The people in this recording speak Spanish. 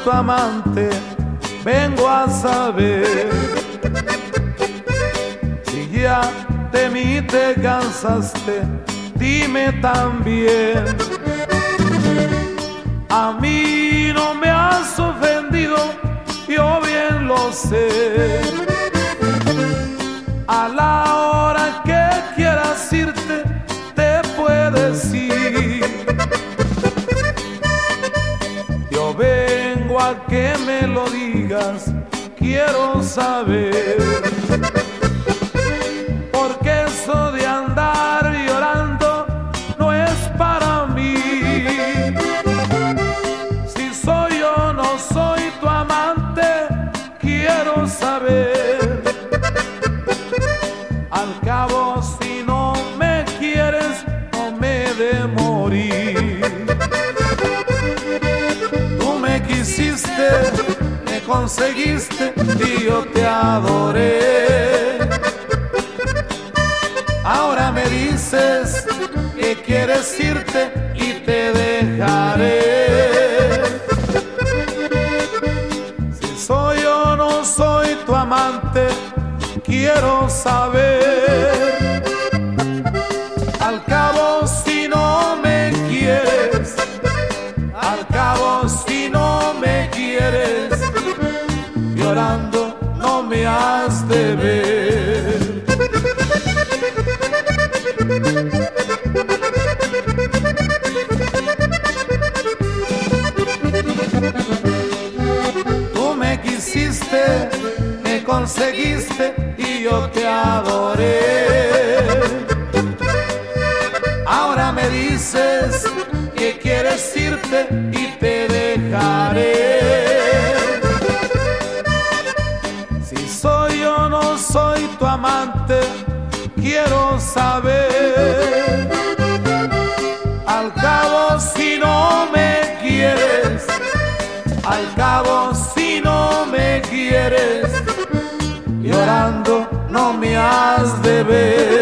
tu amante, vengo a saber si ya de mí te cansaste. Dime también, a mí no me has ofendido, yo bien lo sé. A la hora que quieras irte, te puedes ir. Yo vengo a que me lo digas, quiero saber. Porque eso de andar llorando no es para mí. Si soy yo, no soy tu amante, quiero saber. Al cabo, si no me quieres, no me he de morir. Tú me quisiste, me conseguiste y yo te adoré. Ahora me dices que quieres irte y te dejaré. Si soy o no soy tu amante, quiero saber. Al cabo, si no me quieres, al cabo, si no me quieres, llorando no me has de ver. Tú me quisiste, me conseguiste y yo te adoré. Ahora me dices que quieres irte y te dejaré. Si soy o no soy tu amante, quiero saber. Al cabo, si no me quieres, al cabo, si no me quieres, llorando no me has de ver.